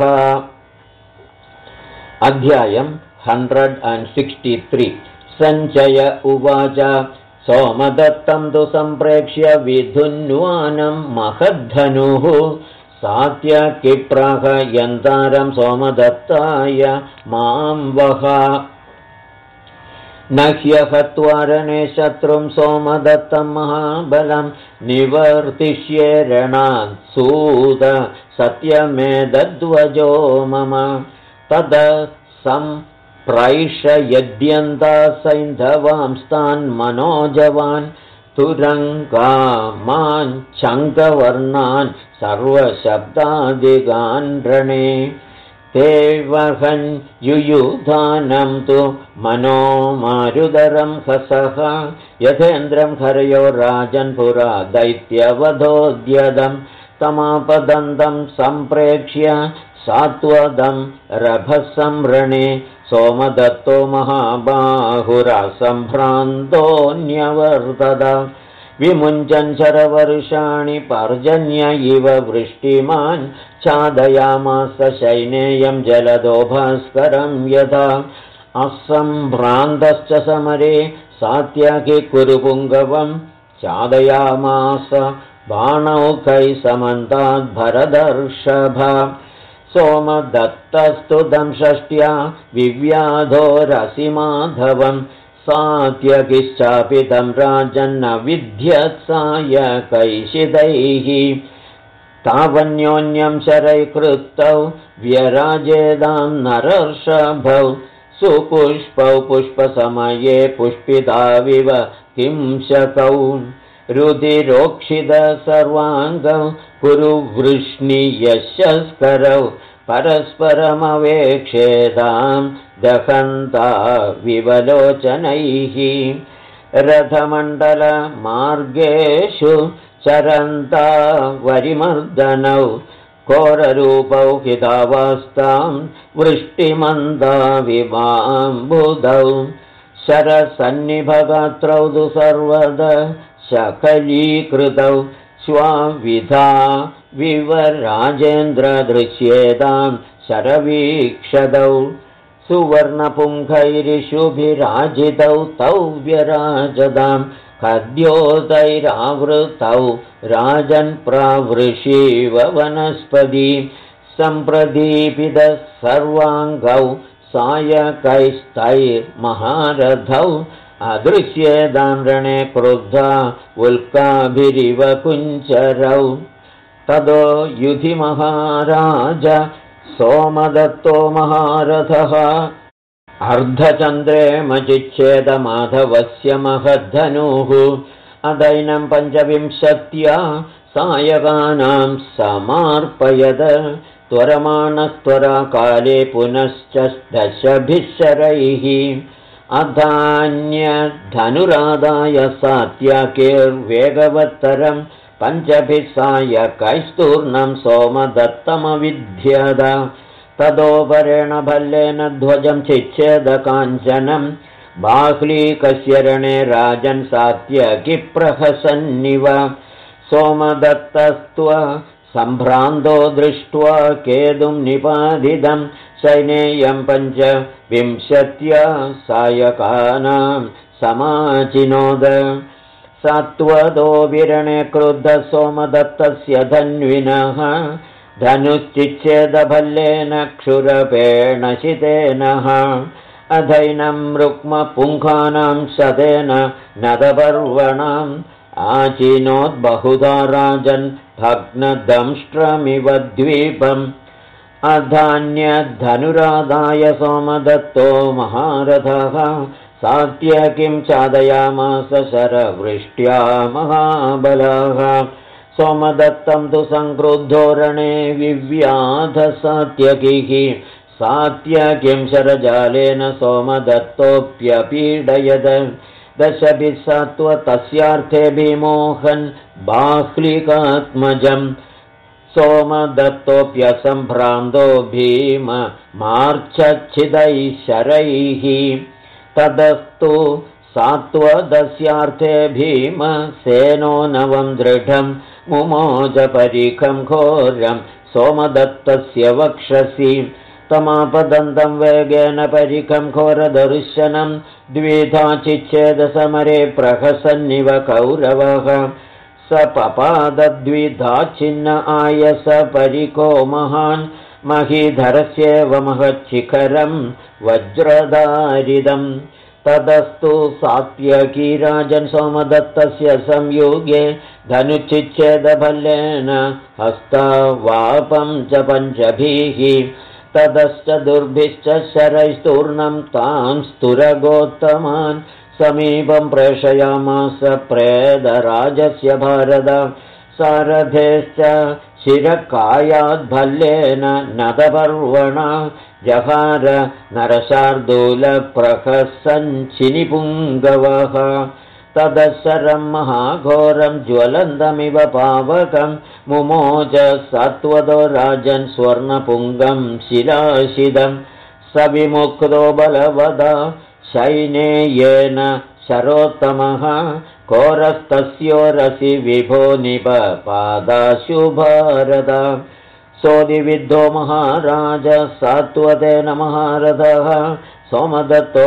अध्यायम् 163 सञ्चय उवाच सोमदत्तं तु सम्प्रेक्ष्य विधुन्वानं महद्धनुः सात्यकिप्राह यन्तारं सोमदत्ताय मां वह न ह्यहत्वारणे शत्रुं सोमदत्तं महाबलं निवर्तिष्ये रणात् सूत सत्यमेतद्वजो मम तद संप्रैषयद्यन्ता सैन्धवांस्तान् मनोजवान् तुरङ्गामान् शङ्खवर्णान् सर्वशब्दादिगान् रणे ते वहन् युयुधानं तु मनो मारुदरं हसः यथेन्द्रं हरयो राजन् पुरा दैत्यवधोद्यतं तमापदन्तं सम्प्रेक्ष्य सात्वदं रभसंरणे सोमदत्तो महाबाहुरसम्भ्रान्तोऽन्यवर्तत विमुञ्चन् शरवर्षाणि पर्जन्य इव वृष्टिमान् चादयामास शैनेयं जलदो भास्करं यथा असम्भ्रान्तश्च समरे सात्यकि कुरुपुङ्गवं चादयामास बाणौखैः समन्ताद् भरदर्षभ सोमदत्तस्तु दंष्ट्या विव्याधो रसिमाधवम् सात्यकिश्चापितं राजन्न विद्यत्सायकैशिदैः तावन्योन्यं शरैकृतौ व्यराजेदां नरर्षभौ सुपुष्पौ पुष्पसमये पुष्पिताविव किंशकौ रुधिरोक्षित सर्वाङ्गौ कुरुवृष्णियशस्करौ परस्परमवेक्षेदां दहन्ता विवलोचनैः रथमण्डलमार्गेषु चरन्ता वरिमर्दनौ कोररूपौ हितावास्तां वृष्टिमन्दा विवाम्बुधौ शरसन्निभगात्रौ तु सर्वद शकलीकृतौ स्वाविधा विवराजेन्द्रदृश्येतां शरवीक्षदौ सुवर्णपुङ्खैरिषुभिराजितौ तौ व्यराजदां खद्योतैरावृतौ राजन् प्रावृषीव वनस्पति सम्प्रदीपितः सर्वाङ्गौ सायकैस्तैर्महारथौ अदृश्येदां रणे क्रुद्धा उल्काभिरिव कुञ्चरौ तदो युधि महाराज सोमदत्तो महारथः अर्धचन्द्रे मचिच्छेदमाधवस्य महद्धनुः अदैनं 25 सायकानां समार्पयद त्वरमाणस्त्वराकाले पुनश्च 10 शरैः अधान्यधनुरादाय सात्याकेर्वेगवत्तरं 5 सायकैस्तूर्णं सोमदत्तमविध्यद तदोपरेण भल्लेन ध्वजं चिच्छेदकाञ्चनं बाह्लीकस्य रणे राजन् सात्यकिप्रहसन्निव सोमदत्तस्त्व सम्भ्रान्तो दृष्ट्वा केतुं निपादितं सैनेयं 25 सायकानां समाचिनोद सत्वदो विरणे क्रुद्धः सोमदत्तस्य धन्विनः धनुश्चिच्छेदभल्लेन क्षुरपेण शितेनः अधैनं रुक्मपुङ्खानां शतेन नदपर्वणाम् आचिनोद्बहुधा राजन् भग्नदंष्ट्रमिव द्वीपम् अधान्यधनुरादाय सोमदत्तो महारथः सात्यकिं चादयामास शरवृष्ट्या महाबलः सोमदत्तं तु संक्रुद्धो रणे विव्याध सात्यकिः सात्यकिं शरजालेन सोमदत्तोऽप्यपीडयद 10 सत्त्व तस्यार्थे भीमोहन् बाह्लिकात्मजं सोमदत्तोऽप्यसम्भ्रान्तो भीम मार्च्छिदैः शरैः तदस्तु सात्वदस्यार्थे भीम सेनो नवं दृढं मुमोज परिखं घोरं सोमदत्तस्य वक्षसि तमापदन्तं वेगेन परिखं घोरदर्शनं द्विधा चिच्छेदसमरे प्रहसन्निव कौरवः स पपादद्विधा छिन्न आयस परिको महान् महीधरस्येव महच्छिखरं वज्रदारिदम् तदस्तु सात्यकी राजन् सोमदत्तस्य संयुगे धनुच्छिच्छेदभल्लेन हस्तावापं च 5 तदश्च दुर्भिश्च शरैस्तूर्णं तां स्तुरगोत्तमान् समीपं प्रेषयामास प्रेदराजस्य भारत सारथेश्च शिरकायाद्भल्लेन नदपर्वणा जहार नरशार्दूलप्रहसञ्चिनिपुङ्गवः तदशरं महाघोरं ज्वलन्तमिव पावकं मुमोज सत्वदो राजन् स्वर्णपुङ्गं शिलाशिदं स विमुक्तो बलवदा शैनेयेन शरोत्तमः कोरस्तस्योरसि विभो निपपादाशु भारत सोदिविद्धो महाराज सात्वतेन महारथः सोमदत्तो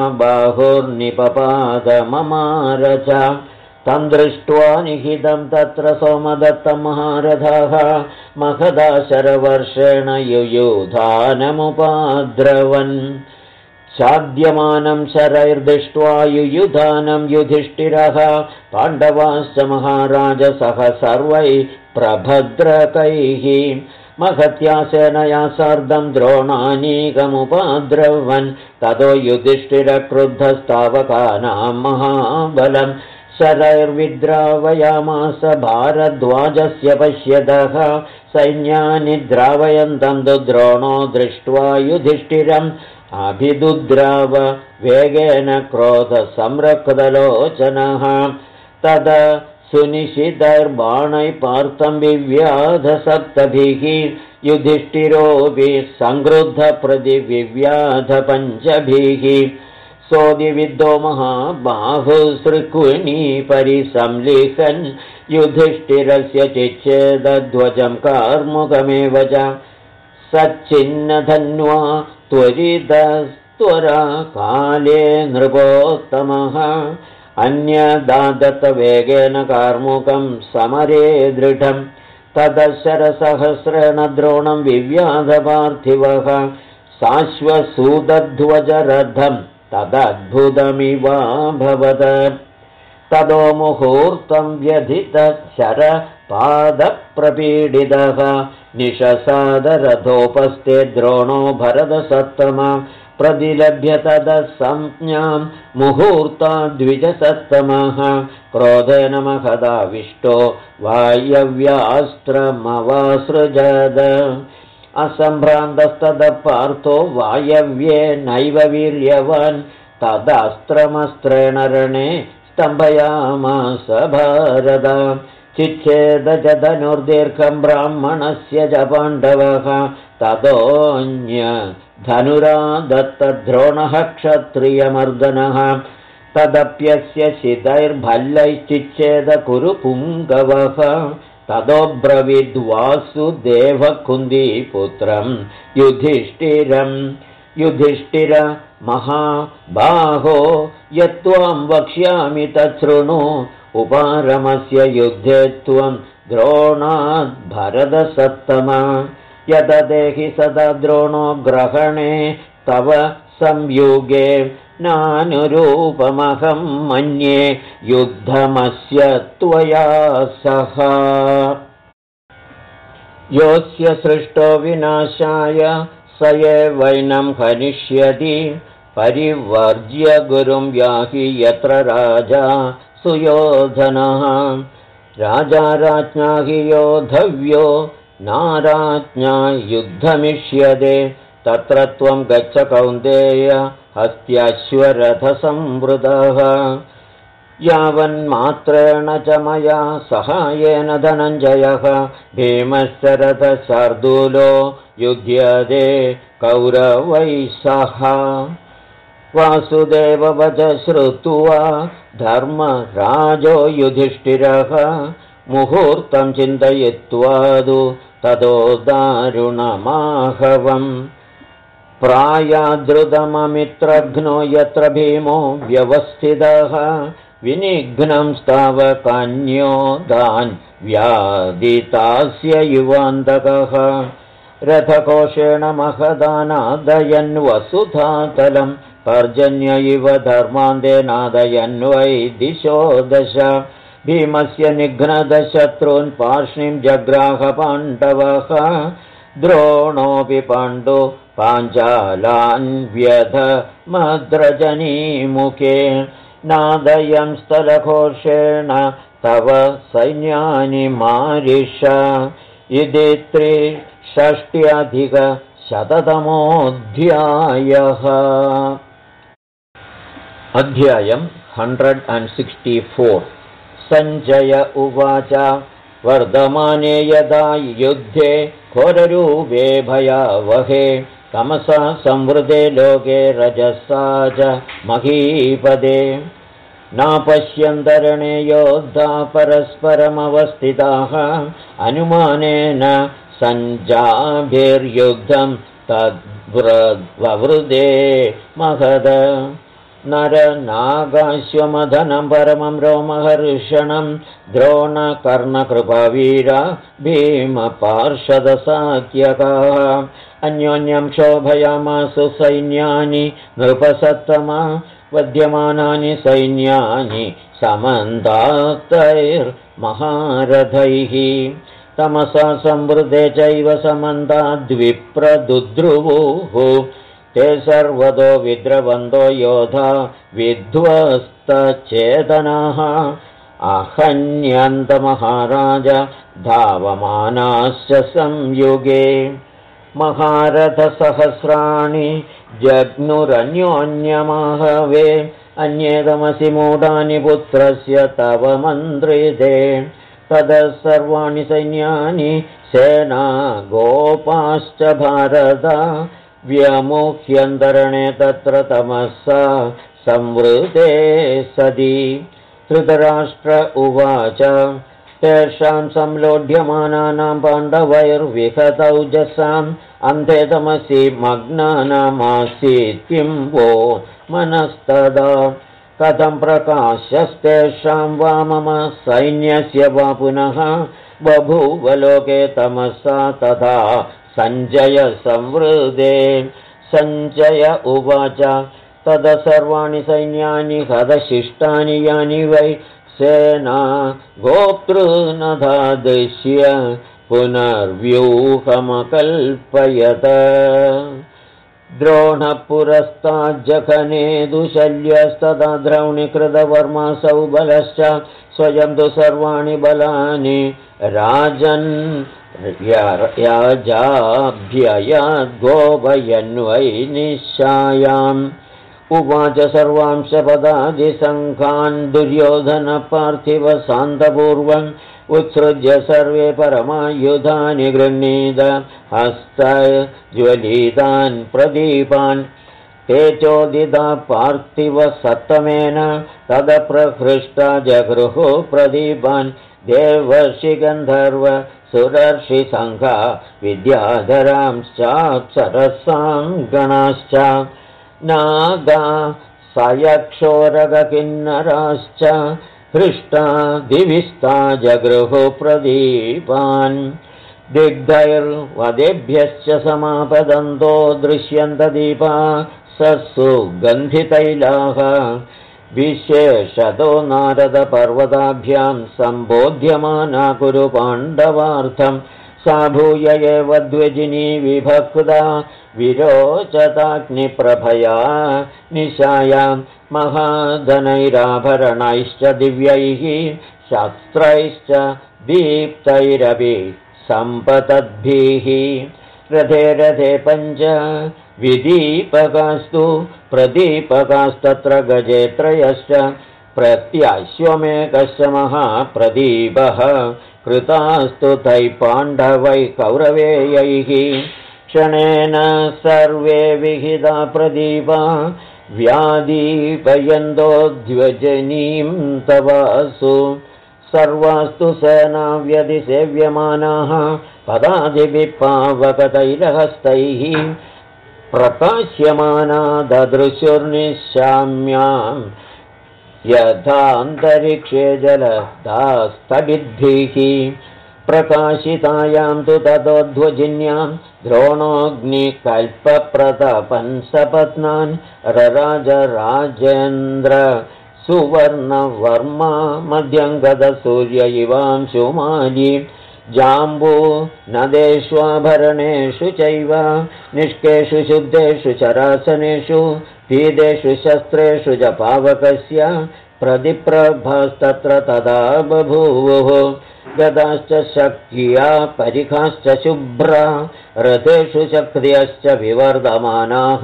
महाबाहुर्निपपादममार च तं दृष्ट्वा निहितं तत्र सोमदत्तं महारथः महदा शरवर्षेण युयुधानमुपाद्रवन् चाद्यमानं शरैर्दृष्ट्वा युयुधानं युधिष्ठिरः पाण्डवाश्च महाराज सह सर्वैः प्रभद्रकैः महत्या सेनया सार्धं द्रोणानीकमुपाद्रवन् ततो युधिष्ठिरक्रुद्धस्तावकानां महाबलं शरैर्विद्रावयामास भारद्वाजस्य पश्यतः सैन्यानि द्रावयन्तं तु द्रोणो दृष्ट्वा युधिष्ठिरम् अभिदुद्राव वेगेन क्रोधसंरक्तलोचनः तद सुनिशितैर्बाणैः पार्थं विव्याध 7 युधिष्ठिरोऽपि संक्रुद्धप्रतिविव्याध 5 सोदिविद्धो महाबाहुसृकुणी परिसंलिखन् युधिष्ठिरस्य चिच्छेदध्वजं कार्मुकमेव च सच्चिन्नधन्वा त्वरितस्त्वरा काले नृपोत्तमः अन्यदादत्तवेगेन कार्मुकं समरे दृढं तदशरसहस्रेण द्रोणं विव्याधपार्थिवः साश्वसूतध्वजरथं तदद्भुतमिवाभवत् तदो मुहूर्तं व्यधितः शरपादप्रपीडितः निशसादरथोपस्थे द्रोणो भरतसत्तमा प्रतिलभ्य ततः संज्ञां मुहूर्ताद्विजसत्तमः क्रोधेन महदाविष्टो वायव्यास्त्रमवासृजद असम्भ्रान्तस्ततः पार्थो वायव्ये नैव वीर्यवान् तदस्त्रमस्त्रेण रणे स्तम्भयामास भारत चिच्छेद च धनुर्दीर्घं ब्राह्मणस्य च पाण्डवः ततोऽन्य धनुरादत्तद्रोणः क्षत्रियमर्दनः तदप्यस्य शितैर्भल्लैश्चिच्छेद कुरु पुङ्गवः ततोऽब्रवीद्वासुदेवकुन्दीपुत्रं युधिष्ठिर महाबाहो यत्त्वां वक्ष्यामि तच्छृणु उपारमस्य युद्धे त्वं द्रोणाद्भरतसत्तमा यददेहि सदा द्रोणो ग्रहणे तव संयुगे नानुरूपमहं मन्ये युद्धमस्य त्वया सह योऽस्य सृष्टो विनाशाय स एवैनं हनिष्यति परिवर्ज्य गुरुं याहि यत्र राजा सुयोधनः राजा राज्ञा हि योद्धव्यो नाराज्ञा युद्धमिष्यते तत्र त्वं गच्छ कौन्तेय हस्त्याश्वरथसंवृतः यावन्मात्रेण च मया सहायेन धनञ्जयः भीमस्य रथशार्दूलो युध्यते कौरवैः सह वासुदेववच श्रुत्वा धर्मराजो युधिष्ठिरः मुहूर्तं चिन्तयित्वा ततो दारुणमाहवम् प्रायादृतममित्रघ्नो यत्र भीमो व्यवस्थितः विनिघ्नं स्तावकान्यो दान् व्यादितास्य युवान्तकः रथकोशेण महदानादयन् वसुधातलं पर्जन्य इव धर्मान्ते नादयन्वै दिशो दश भीमस्य निघ्नदशत्रून् पार्ष्णिं जग्राह पाण्डवः द्रोणोऽपि पाण्डु पाञ्चालान् व्यध मद्रजनीमुखे नादयं स्थलघोषेण तव सैन्यानि मारिष इति 360 अध्यायम् 164 सञ्जय उवाच वर्धमाने यदा युद्धे घोररूपे भयावहे तमसा संवृते लोके रजसा च महीपदे नापश्यन्तरणे योद्धा परस्परमवस्थिताः अनुमानेन सञ्जाभिर्युद्धं तद्ववृदे महद नरनागाश्वमधनं परमं रोमहर्षणं द्रोणकर्णकृपावीरा भीमपार्षदसात्यकाः अन्योन्यं शोभयामासु सैन्यानि नृपसत्तमा वध्यमानानि सैन्यानि समन्तातैर्महारथैः तमसा संवृते चैव समन्ताद्विप्रदुद्रुवुः ते सर्वतो विद्रवन्तो योधा विध्वस्तचेतनाः आहन्यन्तमहाराज धावमानाश्च संयुगे महारथसहस्राणि जग्नुरन्योन्यमाहवे अन्येदमसि मूढानि पुत्रस्य तव मन्त्रिते ततः सर्वाणि सैन्यानि सेना गोपाश्च भारत व्यमुह्यन्तरणे तत्र तमसा संवृते सदी धृतराष्ट्र उवाच तेषां संलोढ्यमानानां पाण्डवैर्विहतौजसाम् अन्ते तमसि मग्नानामासीत् किं वो मनस्तदा कथं प्रकाशस्तेषां वा मम सैन्यस्य वा पुनः बभूव लोके तमसा तथा सञ्जय संवृते सञ्जय उवाच तद सर्वाणि सैन्यानि हतशिष्टानि यानि वै सेना गोप्तृनधादृश्य पुनर्व्यूहमकल्पयत द्रोणपुरस्ताज्जघने दुशल्यस्तदा द्रौणीकृतवर्मासौ बलश्च स्वयं तु सर्वाणि बलानि राजन् याजाभ्ययद्गोपयन्वै निशायाम् उवाच सर्वांश पदादिसङ्घान् दुर्योधनपार्थिव शान्तपूर्वम् उत्सृज्य सर्वे परमायुधानि गृह्णीत हस्तज्वलितान् प्रदीपान् तेजोदिता पार्थिव सत्तमेन तदप्रहृष्टा जगृः प्रदीपान् देवर्षि गन्धर्व सुरर्षि सङ्घा विद्याधरांश्च सरसां गणाश्च नागा सयक्षोरगकिन्नराश्च हृष्टा दिविस्ता जगृः प्रदीपान् दिग्धैर्वदेभ्यश्च समापदन्तो दृश्यन्तदीपा सुगन्धितैलाः विशेषतो नारदपर्वताभ्यां सम्बोध्यमाना कुरु पाण्डवार्थं सा भूय एव द्विजिनी विभक्ता विरोचताग्निप्रभया निशायां महाधनैराभरणैश्च दिव्यैः शस्त्रैश्च दीप्तैरपि सम्पतद्भिः रथे रथे पञ्च विदीपकास्तु प्रदीपकास्तत्र गजे त्रयश्च प्रत्याश्वमेकश्च महाप्रदीपः कृतास्तु तैः पाण्डवैः कौरवेयैः क्षणेन सर्वे विहिता प्रदीपा व्यादीपयन्तो द्व्यजनीं तवासु सर्वास्तु सेना व्यतिसेव्यमानाः पदादिभिपावकतैलहस्तैः प्रकाश्यमाना ददृशुर्निशाम्यां यथान्तरिक्षे जलदास्तडिद्भिः प्रकाशितायां तु ततोध्वजिन्यां द्रोणोऽग्निकल्पप्रतपन् सपत्नान् रराज राजेन्द्र सुवर्णवर्मा मध्यङ्गदसूर्य इवांशुमाली जाम्बू नदेष्वाभरणेषु चैव निष्केषु शुद्धेषु चरासनेषु पीदेषु शस्त्रेषु च पावकस्य प्रतिप्रभास्तत्र तदा बभूवुः गदाश्च शक्या परिखाश्च शुभ्रा रथेषु शक्त्यश्च विवर्धमानाः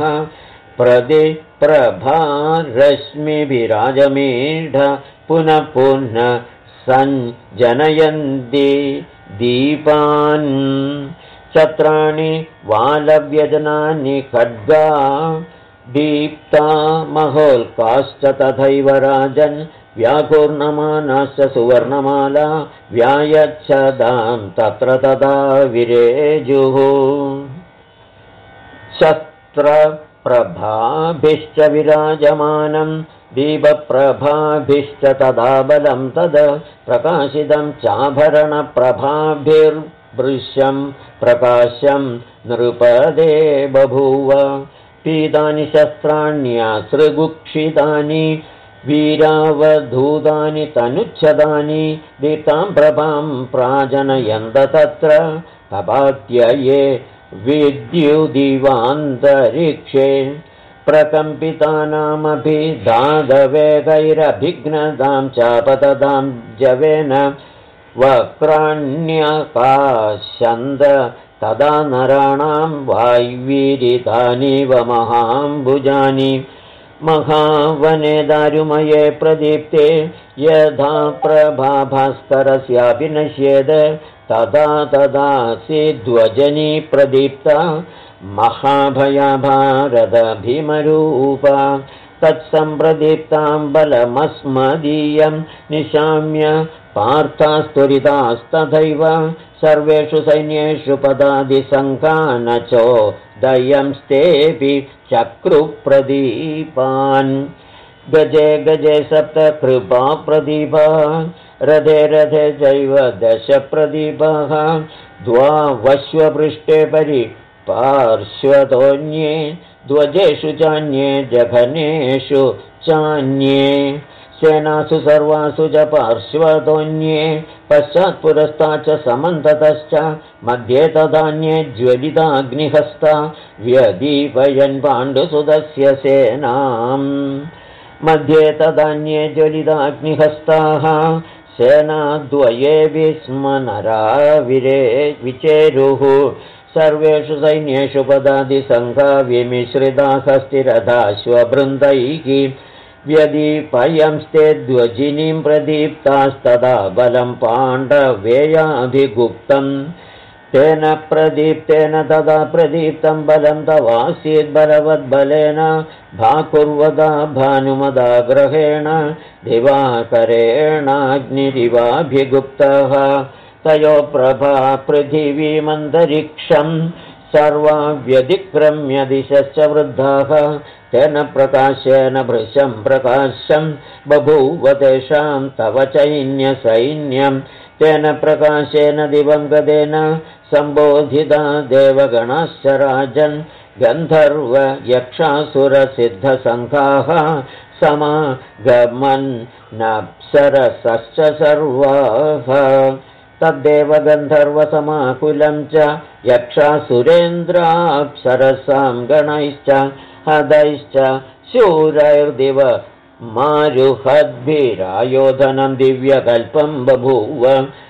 प्रतिप्रभारश्मिभिराजमीढ पुनः पुनः सञ्जनयन्ति दीपान् छत्राणि वालव्यजनानि खड्गा दीप्ता महोल्काश्च तथैव राजन् व्याघूर्णमानाश्च सुवर्णमाला व्यायच्छदां तत्र तदा विरेजुः शस्त्रप्रभाभिश्च विराजमानं दीपप्रभाभिश्च तदा बलं तद प्रकाशितं चाभरणप्रभाभिर्वृश्यं प्रकाशं नृपदे बभूव पीतानि शस्त्राण्यसृगुक्षितानि वीरावधूतानि तनुच्छदानि दीप्तां प्रभां प्राजनयन्त तत्र तपात्यये विद्युदिवान्तरिक्षे प्रकम्पितानामपि दादवेगैरभिघ्नतां चापततां जवेन वक्राण्यकाशन्द तदा नराणां वायुवीरितानीव महाम्बुजानि महावने दारुमये प्रदीप्ते यथा प्रभाभास्करस्यापि नश्येद तदा तदासि ध्वजनी प्रदीप्ता महाभया भारतभीमरूपा तत्सम्प्रदीप्तां बलमस्मदीयं निशाम्य पार्थास्तुरितास्तथैव सर्वेषु सैन्येषु पदादिसङ्कानचो दयंस्तेऽपि चक्रुप्रदीपान् गजे गजे सप्त कृपा प्रदीपा रथे रथे चैव दश प्रदीपाः द्वावश्वपृष्ठे परिपार्श्वतोऽन्ये ध्वजेषु चान्ये जघनेषु चान्ये सेनासु सर्वासु च पार्श्वतोऽन्ये पश्चात्पुरस्ताच्च समन्ततश्च मध्ये तदान्ये ज्वलिताग्निहस्ता व्यदीपयन् पाण्डुसुतस्य सेनाम् मध्ये तदान्ये ज्वलिताग्निहस्ताः सेनाद्वये विस्मनरा विचेरुः सर्वेषु सैन्येषु पदादिसङ्घा विमिश्रिताः स्थिरथाश्ववृन्दैः व्यदीपयंस्ते ध्वजिनीं प्रदीप्तास्तदा बलं पाण्डवेयाभिगुप्तम् तेन प्रदीप्तेन तदा प्रदीप्तं बलं तवासीत् बलवद्बलेन भाकुर्वदा भानुमदाग्रहेण दिवाकरेणाग्निरिवाभिगुप्तः तयो प्रभा पृथिवीमन्तरिक्षं सर्वा व्यतिक्रम्य दिशश्च वृद्धाः तेन प्रकाशेन भृशं प्रकाशं बभूव तेषां तव चैन्यसैन्यं तेन प्रकाशेन दिवं गदेन सम्बोधिता देवगणाश्च राजन् गन्धर्व यक्षासुरसिद्धसङ्घाः समागमन्नप्सरसश्च सर्वाः तद्देवगन्धर्वसमाकुलं च यक्षासुरेन्द्राप्सरसां गणैश्च हदैश्च शूरैर्दिव मारुहद्भिरायोधनं दिव्यकल्पं बभूव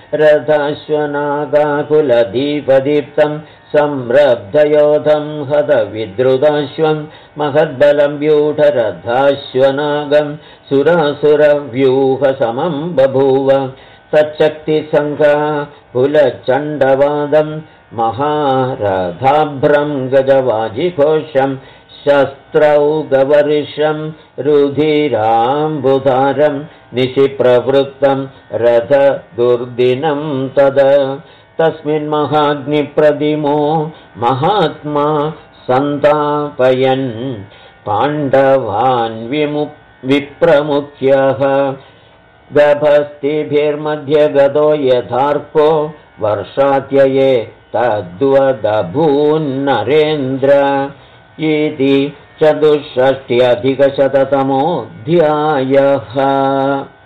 रथाश्वनागाकुलदीपदीप्तं संरब्धयोधं हतविद्रुताश्वं महद्बलं व्यूढरथाश्वनागं सुरासुरव्यूहसमं बभूव तच्शक्तिसङ्घा कुलचण्डवादं महारथाभ्रं गजवाजिघोषं शस्त्रौगवर्षं रुधिराम्बुधारं निशिप्रवृत्तं रथदुर्दिनं तस्मिन् महाग्निप्रतिमो महात्मा सन्तापयन् पाण्डवान् विप्रमुख्यः गभस्तिभिर्मध्ये गतो यथार्को वर्षात्यये तद्वदभून्नरेन्द्र इति 64 अधिकशततमोऽध्यायः।